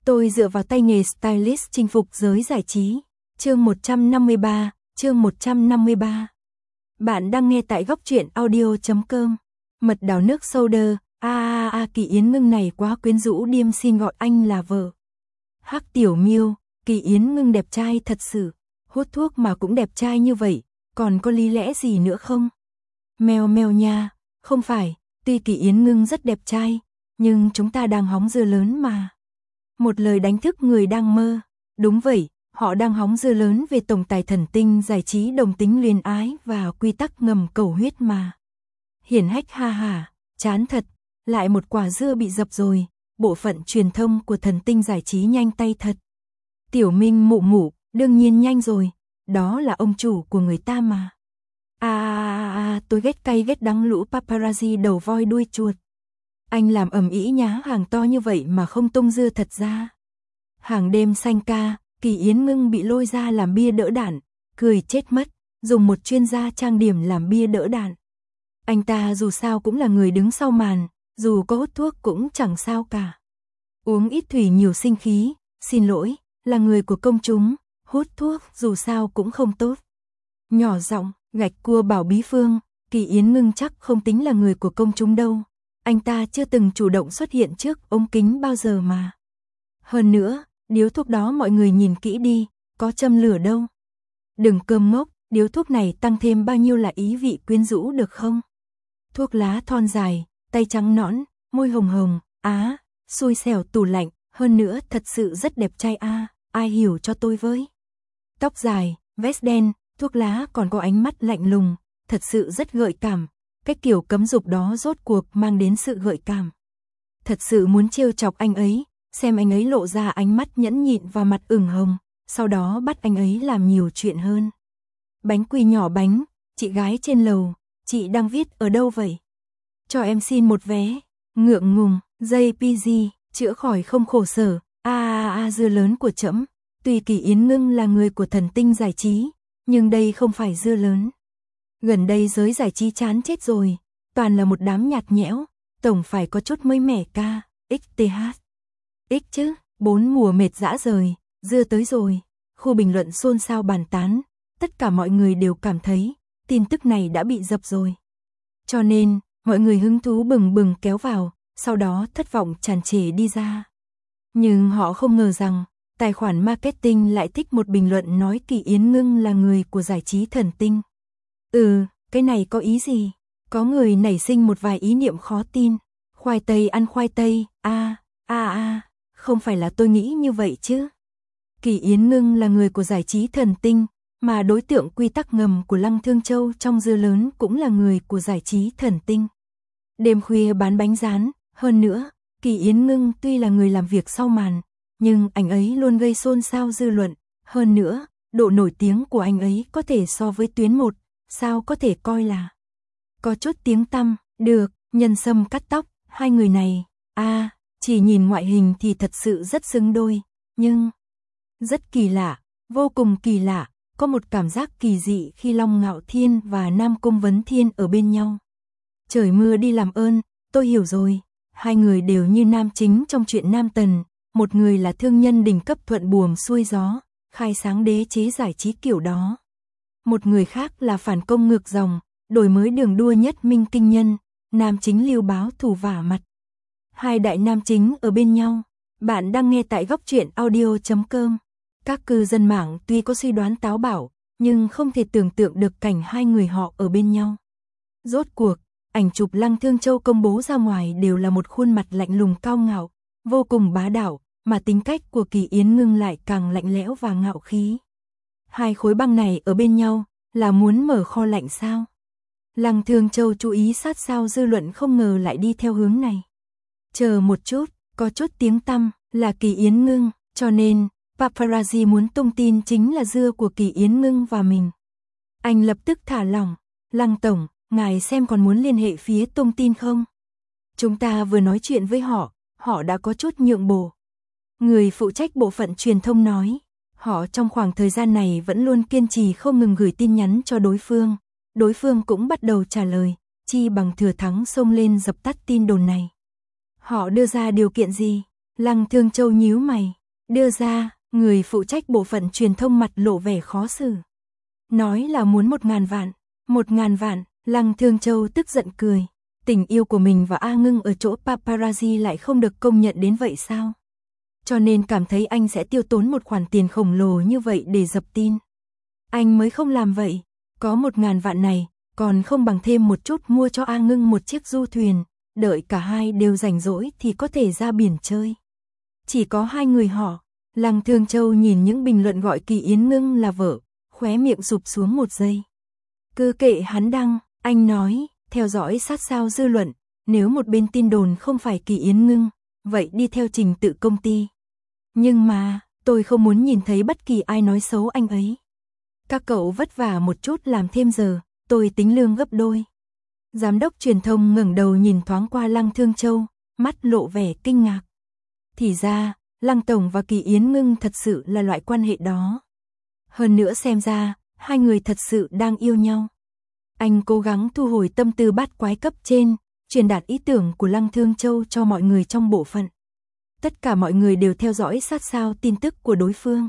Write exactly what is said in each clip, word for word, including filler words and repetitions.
Tôi dựa vào tay nghề stylist chinh phục giới giải trí. Chương một trăm năm mươi ba, chương một trăm năm mươi ba. Bạn đang nghe tại góc truyện audio chấm com. Mật đảo nước soda, a a a Kỳ Yến Ngưng này quá quyến rũ, điềm xin gọi anh là vợ. Hắc Tiểu Miêu, Kỳ Yến Ngưng đẹp trai thật sự, hút thuốc mà cũng đẹp trai như vậy, còn có lý lẽ gì nữa không? Mèo mèo nha, không phải, tuy Kỳ Yến Ngưng rất đẹp trai, nhưng chúng ta đang hóng dưa lớn mà. Một lời đánh thức người đang mơ. Đúng vậy, họ đang hóng dưa lớn về tổng tài thần tinh giải trí đồng tính luyến ái và quy tắc ngầm cầu huyết mà. Hiển hách ha hả, chán thật, lại một quả dưa bị dập rồi, bộ phận truyền thông của thần tinh giải trí nhanh tay thật. Tiểu Minh mụ mụ, đương nhiên nhanh rồi, đó là ông chủ của người ta mà. À à à à, tôi ghét cay ghét đắng lũ paparazzi đầu voi đuôi chuột. Anh làm ầm ĩ nhá hàng to như vậy mà không tung dưa thật ra. Hàng đêm xanh ca, Kỳ Yến Ngưng bị lôi ra làm bia đỡ đạn, cười chết mất, dùng một chuyên gia trang điểm làm bia đỡ đạn. Anh ta dù sao cũng là người đứng sau màn, dù có hút thuốc cũng chẳng sao cả. Uống ít thủy nhiều sinh khí, xin lỗi, là người của công chúng, hút thuốc dù sao cũng không tốt. Nhỏ giọng, gạch cua bảo Bí Phương, Kỳ Yến Ngưng chắc không tính là người của công chúng đâu. Anh ta chưa từng chủ động xuất hiện trước ống kính bao giờ mà. Hơn nữa, điếu thuốc đó mọi người nhìn kỹ đi, có châm lửa đâu. Đừng cơm ngốc, điếu thuốc này tăng thêm bao nhiêu là ý vị quyến rũ được không? Thuốc lá thon dài, tay trắng nõn, môi hồng hồng, á, xui xẻo tủ lạnh, hơn nữa thật sự rất đẹp trai a, à, ai hiểu cho tôi với. Tóc dài, vest đen, thuốc lá còn có ánh mắt lạnh lùng, thật sự rất gợi cảm. Cái kiểu cấm dục đó rốt cuộc mang đến sự gợi cảm. Thật sự muốn trêu chọc anh ấy, xem anh ấy lộ ra ánh mắt nhẫn nhịn và mặt ửng hồng, sau đó bắt anh ấy làm nhiều chuyện hơn. Bánh quy nhỏ bánh, chị gái trên lầu, chị đang viết ở đâu vậy? Cho em xin một vé, ngượng ngùng, dây pê giê, chữa khỏi không khổ sở, a a a dưa lớn của trẫm. Tuy Kỳ Yến Ngưng là người của thần tinh giải trí, nhưng đây không phải dưa lớn. Gần đây giới giải trí chán chết rồi, toàn là một đám nhạt nhẽo, tổng phải có chút mới mẻ ca, ích tê hát. Ích chứ, bốn mùa mệt dã rời, dưa tới rồi, khu bình luận xôn xao bàn tán, tất cả mọi người đều cảm thấy, tin tức này đã bị dập rồi. Cho nên, mọi người hứng thú bừng bừng kéo vào, sau đó thất vọng tràn trề đi ra. Nhưng họ không ngờ rằng, tài khoản marketing lại thích một bình luận nói Kỳ Yến Ngưng là người của giải trí thần tinh. Ừ, cái này có ý gì? Có người nảy sinh một vài ý niệm khó tin. Khoai tây ăn khoai tây, a a a, không phải là tôi nghĩ như vậy chứ. Kỳ Yến Ngưng là người của giải trí thần tinh, mà đối tượng quy tắc ngầm của Lăng Thương Châu trong dưa lớn cũng là người của giải trí thần tinh. Đêm khuya bán bánh rán, hơn nữa, Kỳ Yến Ngưng tuy là người làm việc sau màn, nhưng anh ấy luôn gây xôn xao dư luận, hơn nữa, độ nổi tiếng của anh ấy có thể so với Tuyến một. Sao có thể coi là có chút tiếng tăm, được, Nhân Sâm cắt tóc, hai người này, a à, chỉ nhìn ngoại hình thì thật sự rất xứng đôi, nhưng rất kỳ lạ, vô cùng kỳ lạ, có một cảm giác kỳ dị khi Long Ngạo Thiên và Nam Cung Vấn Thiên ở bên nhau. Trời mưa đi làm ơn, tôi hiểu rồi, hai người đều như nam chính trong truyện Nam Tần, một người là thương nhân đỉnh cấp thuận buồm xuôi gió, khai sáng đế chế giải trí kiểu đó. Một người khác là phản công ngược dòng, đổi mới đường đua nhất minh kinh nhân, nam chính lưu báo thù vả mặt. Hai đại nam chính ở bên nhau. Bạn đang nghe tại góc truyện audio chấm com. Các cư dân mạng tuy có suy đoán táo bạo, nhưng không thể tưởng tượng được cảnh hai người họ ở bên nhau. Rốt cuộc, ảnh chụp Lăng Thương Châu công bố ra ngoài đều là một khuôn mặt lạnh lùng cao ngạo, vô cùng bá đạo, mà tính cách của Kỳ Yến Ngưng lại càng lạnh lẽo và ngạo khí. Hai khối băng này ở bên nhau, là muốn mở kho lạnh sao? Lăng Thương Châu chú ý sát sao dư luận không ngờ lại đi theo hướng này. Chờ một chút, có chút tiếng tăm, là Kỳ Yến Ngưng, cho nên, paparazzi muốn tung tin chính là dưa của Kỳ Yến Ngưng và mình. Anh lập tức thả lỏng, Lăng Tổng, ngài xem còn muốn liên hệ phía tung tin không? Chúng ta vừa nói chuyện với họ, họ đã có chút nhượng bộ. Người phụ trách bộ phận truyền thông nói. Họ trong khoảng thời gian này vẫn luôn kiên trì không ngừng gửi tin nhắn cho đối phương. Đối phương cũng bắt đầu trả lời, chi bằng thừa thắng xông lên dập tắt tin đồn này. Họ đưa ra điều kiện gì? Lăng Thương Châu nhíu mày, đưa ra, người phụ trách bộ phận truyền thông mặt lộ vẻ khó xử. Nói là muốn một ngàn vạn, một ngàn vạn, Lăng Thương Châu tức giận cười. Tình yêu của mình và A Ngưng ở chỗ paparazzi lại không được công nhận đến vậy sao? Cho nên cảm thấy anh sẽ tiêu tốn một khoản tiền khổng lồ như vậy để dập tin. Anh mới không làm vậy, có một ngàn vạn này, còn không bằng thêm một chút mua cho A Ngưng một chiếc du thuyền, đợi cả hai đều rảnh rỗi thì có thể ra biển chơi. Chỉ có hai người họ, Lăng Thương Châu nhìn những bình luận gọi Kỳ Yến Ngưng là vợ, khóe miệng sụp xuống một giây. Cứ kệ hắn đăng, anh nói, theo dõi sát sao dư luận, nếu một bên tin đồn không phải Kỳ Yến Ngưng, vậy đi theo trình tự công ty. Nhưng mà, tôi không muốn nhìn thấy bất kỳ ai nói xấu anh ấy. Các cậu vất vả một chút làm thêm giờ, tôi tính lương gấp đôi. Giám đốc truyền thông ngẩng đầu nhìn thoáng qua Lăng Thương Châu, mắt lộ vẻ kinh ngạc. Thì ra, Lăng Tổng và Kỳ Yến Ngưng thật sự là loại quan hệ đó. Hơn nữa xem ra, hai người thật sự đang yêu nhau. Anh cố gắng thu hồi tâm tư bát quái cấp trên, truyền đạt ý tưởng của Lăng Thương Châu cho mọi người trong bộ phận. Tất cả mọi người đều theo dõi sát sao tin tức của đối phương.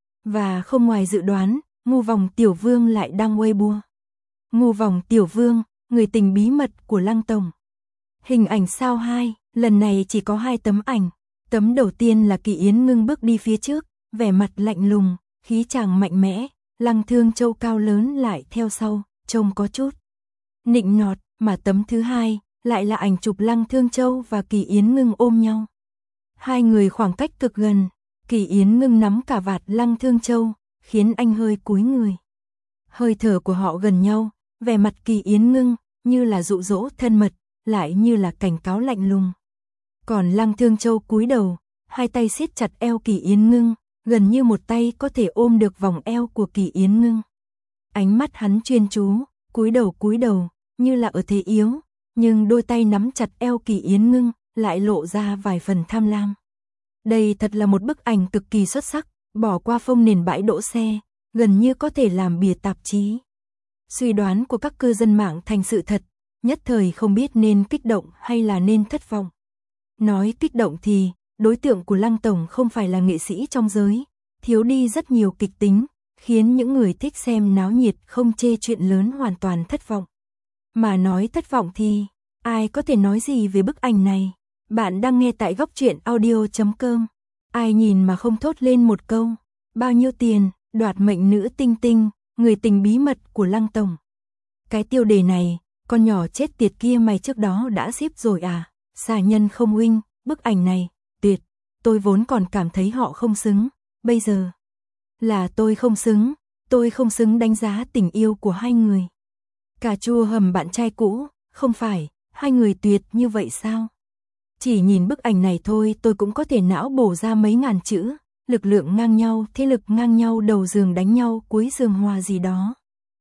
Và không ngoài dự đoán, Ngu Vòng Tiểu Vương lại đăng Weibo. Ngu Vòng Tiểu Vương, người tình bí mật của Lăng Tổng. Hình ảnh sao hai, lần này chỉ có hai tấm ảnh. Tấm đầu tiên là Kỳ Yến Ngưng bước đi phía trước, vẻ mặt lạnh lùng, khí chàng mạnh mẽ, Lăng Thương Châu cao lớn lại theo sau, trông có chút nịnh nọt, mà tấm thứ hai lại là ảnh chụp Lăng Thương Châu và Kỳ Yến Ngưng ôm nhau. Hai người khoảng cách cực gần, Kỳ Yến Ngưng nắm cả vạt Lăng Thương Châu, khiến anh hơi cúi người. Hơi thở của họ gần nhau, vẻ mặt Kỳ Yến Ngưng như là dụ dỗ thân mật, lại như là cảnh cáo lạnh lùng. Còn Lăng Thương Châu cúi đầu, hai tay siết chặt eo Kỳ Yến Ngưng, gần như một tay có thể ôm được vòng eo của Kỳ Yến Ngưng. Ánh mắt hắn chuyên chú, cúi đầu cúi đầu, như là ở thế yếu, nhưng đôi tay nắm chặt eo Kỳ Yến Ngưng, lại lộ ra vài phần tham lam. Đây thật là một bức ảnh cực kỳ xuất sắc, bỏ qua phông nền bãi đỗ xe, gần như có thể làm bìa tạp chí. Suy đoán của các cư dân mạng thành sự thật, nhất thời không biết nên kích động hay là nên thất vọng. Nói kích động thì, đối tượng của Lăng Tổng không phải là nghệ sĩ trong giới, thiếu đi rất nhiều kịch tính, khiến những người thích xem náo nhiệt không chê chuyện lớn hoàn toàn thất vọng. Mà nói thất vọng thì, ai có thể nói gì về bức ảnh này? Bạn đang nghe tại góc truyện audio chấm com. Ai nhìn mà không thốt lên một câu, bao nhiêu tiền, đoạt mệnh nữ tinh tinh, người tình bí mật của Lăng Tổng. Cái tiêu đề này, con nhỏ chết tiệt kia mày trước đó đã ship rồi à? Xà nhân không huynh, bức ảnh này, tuyệt, tôi vốn còn cảm thấy họ không xứng, bây giờ là tôi không xứng, tôi không xứng đánh giá tình yêu của hai người. Cà chua hầm bạn trai cũ, không phải, hai người tuyệt như vậy sao? Chỉ nhìn bức ảnh này thôi tôi cũng có thể não bổ ra mấy ngàn chữ, lực lượng ngang nhau, thế lực ngang nhau, đầu giường đánh nhau, cuối giường hòa gì đó.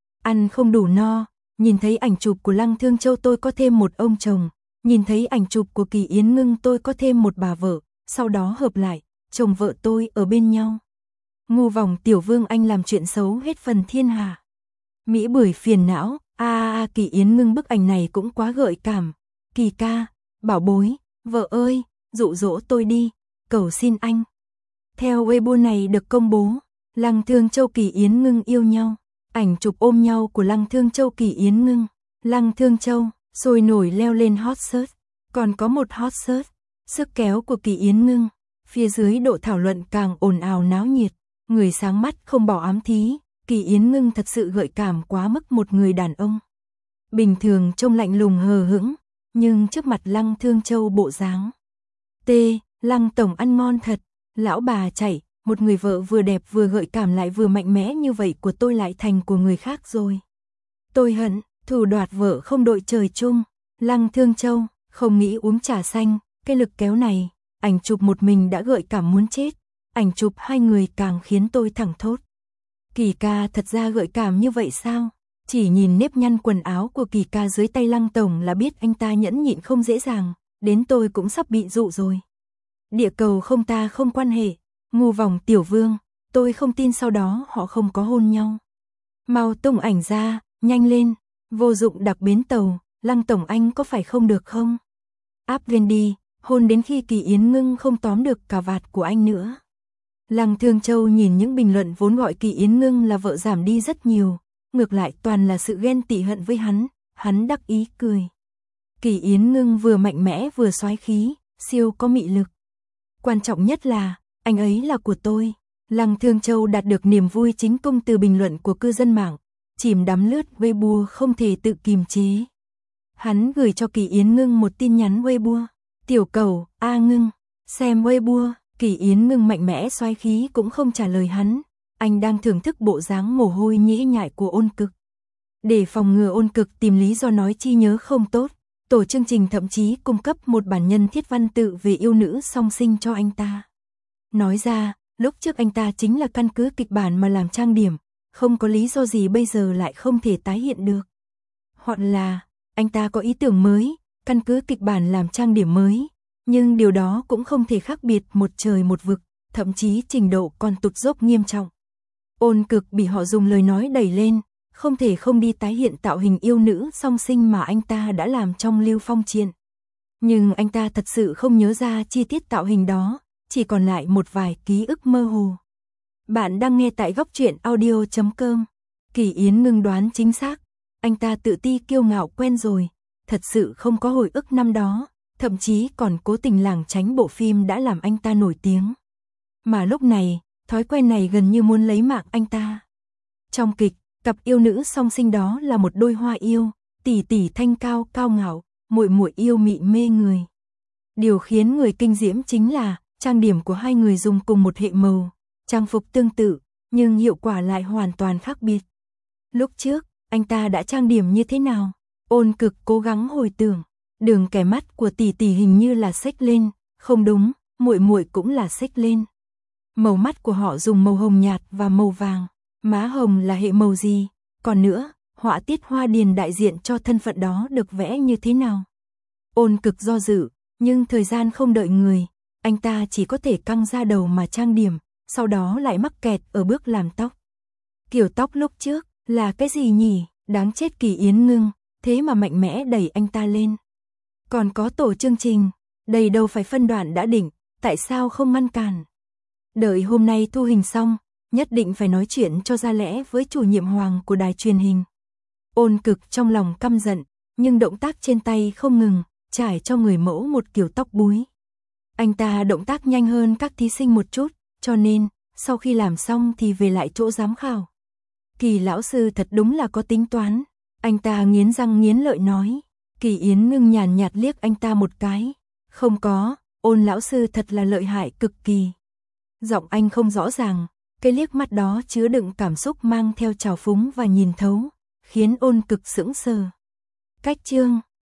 Ăn không đủ no, nhìn thấy ảnh chụp của Lăng Thương Châu tôi có thêm một ông chồng, nhìn thấy ảnh chụp của Kỳ Yến Ngưng tôi có thêm một bà vợ, sau đó hợp lại, chồng vợ tôi ở bên nhau. Ngu Vòng Tiểu Vương anh làm chuyện xấu hết phần thiên hạ. Mỹ bưởi phiền não, a a a Kỳ Yến Ngưng bức ảnh này cũng quá gợi cảm. Kỳ ca, bảo bối, vợ ơi, dụ dỗ tôi đi, cầu xin anh. Theo Weibo này được công bố, Lăng Thương Châu Kỳ Yến Ngưng yêu nhau. Ảnh chụp ôm nhau của Lăng Thương Châu Kỳ Yến Ngưng. Lăng Thương Châu, sôi nổi leo lên hot search. Còn có một hot search, sức kéo của Kỳ Yến Ngưng. Phía dưới độ thảo luận càng ồn ào náo nhiệt. Người sáng mắt không bỏ ám thí, Kỳ Yến Ngưng thật sự gợi cảm quá mức một người đàn ông. Bình thường trông lạnh lùng hờ hững, nhưng trước mặt Lăng Thương Châu bộ dáng. T, Lăng Tổng ăn ngon thật, lão bà chạy, một người vợ vừa đẹp vừa gợi cảm lại vừa mạnh mẽ như vậy của tôi lại thành của người khác rồi. Tôi hận, thủ đoạt vợ không đội trời chung, Lăng Thương Châu, không nghĩ uống trà xanh, cái lực kéo này, ảnh chụp một mình đã gợi cảm muốn chết, ảnh chụp hai người càng khiến tôi thẳng thốt. Kỳ ca thật ra gợi cảm như vậy sao? Chỉ nhìn nếp nhăn quần áo của Kỳ ca dưới tay Lăng Tổng là biết anh ta nhẫn nhịn không dễ dàng, đến tôi cũng sắp bị dụ rồi. Địa cầu không ta không quan hệ, Ngu Vòng Tiểu Vương, tôi không tin sau đó họ không có hôn nhau. Mau tung ảnh ra, nhanh lên, vô dụng đặc bến tàu, Lăng Tổng anh có phải không được không? Áp lên đi, hôn đến khi Kỳ Yến Ngưng không tóm được cà vạt của anh nữa. Lăng Thương Châu nhìn những bình luận vốn gọi Kỳ Yến Ngưng là vợ giảm đi rất nhiều, ngược lại toàn là sự ghen tị hận với hắn, hắn đắc ý cười. Kỳ Yến Ngưng vừa mạnh mẽ vừa soái khí, siêu có mị lực. Quan trọng nhất là, anh ấy là của tôi. Lăng Thương Châu đạt được niềm vui chính công từ bình luận của cư dân mạng, chìm đắm lướt Weibo không thể tự kìm chế. Hắn gửi cho Kỳ Yến Ngưng một tin nhắn Weibo. Tiểu cầu, A Ngưng, xem Weibo. Kỳ Yến Ngưng mạnh mẽ xoáy khí cũng không trả lời hắn. Anh đang thưởng thức bộ dáng mồ hôi nhễ nhại của Ôn Cực. Để phòng ngừa Ôn Cực tìm lý do nói chi nhớ không tốt, tổ chương trình thậm chí cung cấp một bản nhân thiết văn tự về yêu nữ song sinh cho anh ta. Nói ra, lúc trước anh ta chính là căn cứ kịch bản mà làm trang điểm, không có lý do gì bây giờ lại không thể tái hiện được. Hoặc là, anh ta có ý tưởng mới, căn cứ kịch bản làm trang điểm mới, nhưng điều đó cũng không thể khác biệt một trời một vực, thậm chí trình độ còn tụt dốc nghiêm trọng. Ôn Cực bị họ dùng lời nói đẩy lên, không thể không đi tái hiện tạo hình yêu nữ song sinh mà anh ta đã làm trong Lưu Phong Triện. Nhưng anh ta thật sự không nhớ ra chi tiết tạo hình đó, chỉ còn lại một vài ký ức mơ hồ. Bạn đang nghe tại góc truyện audio chấm com. Kỳ Yến Ngưng đoán chính xác, anh ta tự ti kiêu ngạo quen rồi, thật sự không có hồi ức năm đó, thậm chí còn cố tình lảng tránh bộ phim đã làm anh ta nổi tiếng. Mà lúc này, thói quen này gần như muốn lấy mạng anh ta. Trong kịch, cặp yêu nữ song sinh đó là một đôi hoa yêu, tỷ tỷ thanh cao cao ngạo, muội muội yêu mị mê người. Điều khiến người kinh diễm chính là trang điểm của hai người dùng cùng một hệ màu, trang phục tương tự, nhưng hiệu quả lại hoàn toàn khác biệt. Lúc trước, anh ta đã trang điểm như thế nào? Ôn Cực cố gắng hồi tưởng, đường kẻ mắt của tỷ tỷ hình như là xếch lên, không đúng, muội muội cũng là xếch lên. Màu mắt của họ dùng màu hồng nhạt và màu vàng, má hồng là hệ màu gì? Còn nữa, họa tiết hoa điền đại diện cho thân phận đó được vẽ như thế nào? Ôn Cực do dự, nhưng thời gian không đợi người, anh ta chỉ có thể căng ra đầu mà trang điểm, sau đó lại mắc kẹt ở bước làm tóc. Kiểu tóc lúc trước là cái gì nhỉ? Đáng chết Kỳ Yến Ngưng, thế mà mạnh mẽ đẩy anh ta lên. Còn có tổ chương trình, đây đâu phải phân đoạn đã định, tại sao không ngăn cản? Đợi hôm nay thu hình xong, nhất định phải nói chuyện cho ra lẽ với chủ nhiệm Hoàng của đài truyền hình. Ôn Cực trong lòng căm giận, nhưng động tác trên tay không ngừng, trải cho người mẫu một kiểu tóc búi. Anh ta động tác nhanh hơn các thí sinh một chút, cho nên, sau khi làm xong thì về lại chỗ giám khảo. Kỳ lão sư thật đúng là có tính toán, anh ta nghiến răng nghiến lợi nói. Kỳ Yến Ngưng nhàn nhạt liếc anh ta một cái. Không có, Ôn lão sư thật là lợi hại cực kỳ. Giọng anh không rõ ràng, cái liếc mắt đó chứa đựng cảm xúc mang theo trào phúng và nhìn thấu, khiến Ôn Cực sững sờ. Cách chương